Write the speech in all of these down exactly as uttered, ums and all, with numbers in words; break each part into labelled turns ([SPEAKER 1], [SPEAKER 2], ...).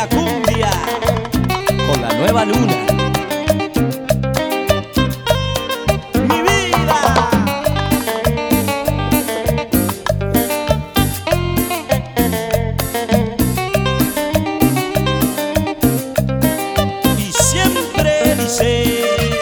[SPEAKER 1] la cumbia con la nueva luna. Mi vida. Y siempre dice: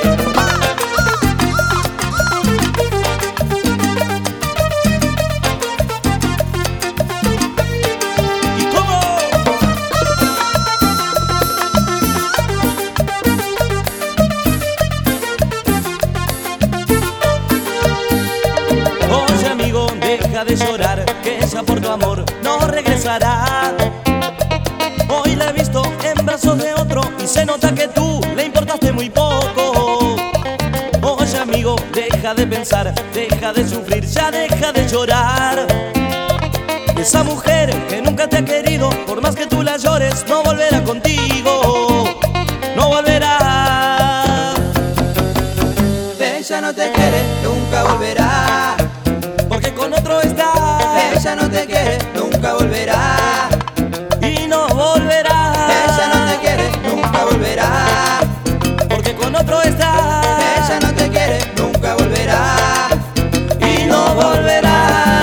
[SPEAKER 1] deja de llorar, que ella por tu amor no regresará. Hoy la he visto en brazos de otro y se nota que tú le importaste muy poco. Oye amigo, deja de pensar, deja de sufrir, ya deja de llorar. Esa mujer que nunca te ha querido, por más que tú la llores, no volverá contigo, no volverá.
[SPEAKER 2] Ella no te quiere, nunca volverá.
[SPEAKER 1] Porque con otro está.
[SPEAKER 2] Ella no te quiere, nunca volverá.
[SPEAKER 1] Y no volverá.
[SPEAKER 2] Ella no te quiere, nunca volverá.
[SPEAKER 1] Porque con otro está.
[SPEAKER 2] Ella no te quiere, nunca volverá. Y no volverá.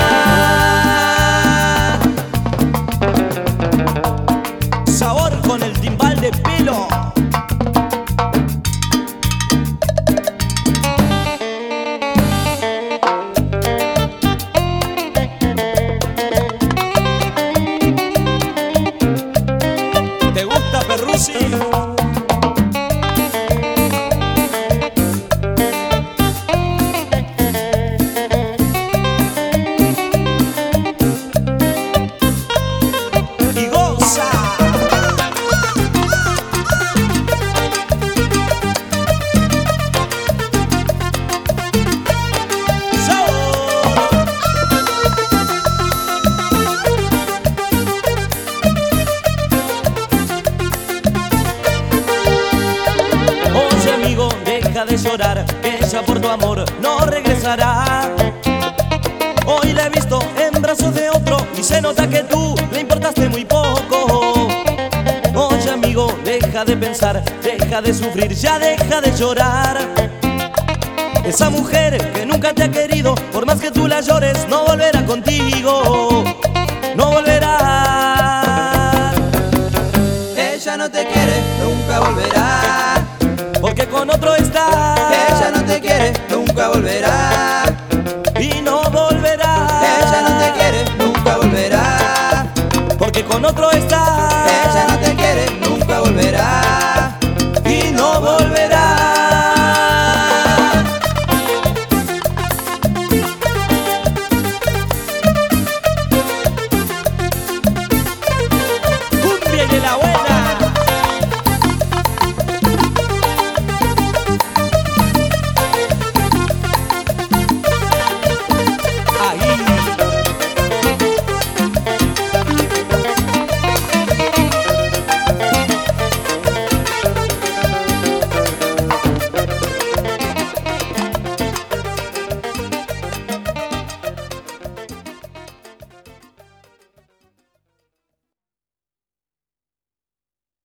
[SPEAKER 1] Sabor con el timbal de pelo. Perrusi. Y goza. Deja de llorar, que ella por tu amor no regresará. Hoy la he visto en brazos de otro y se nota que tú le importaste muy poco. Oye amigo, deja de pensar, deja de sufrir, ya deja de llorar. Esa mujer que nunca te ha querido, por más que tú la llores, no volverá contigo, no volverá.
[SPEAKER 2] Ella no te quiere, nunca volverá.
[SPEAKER 1] Porque con otro está.
[SPEAKER 2] Ella no te quiere, nunca volverá.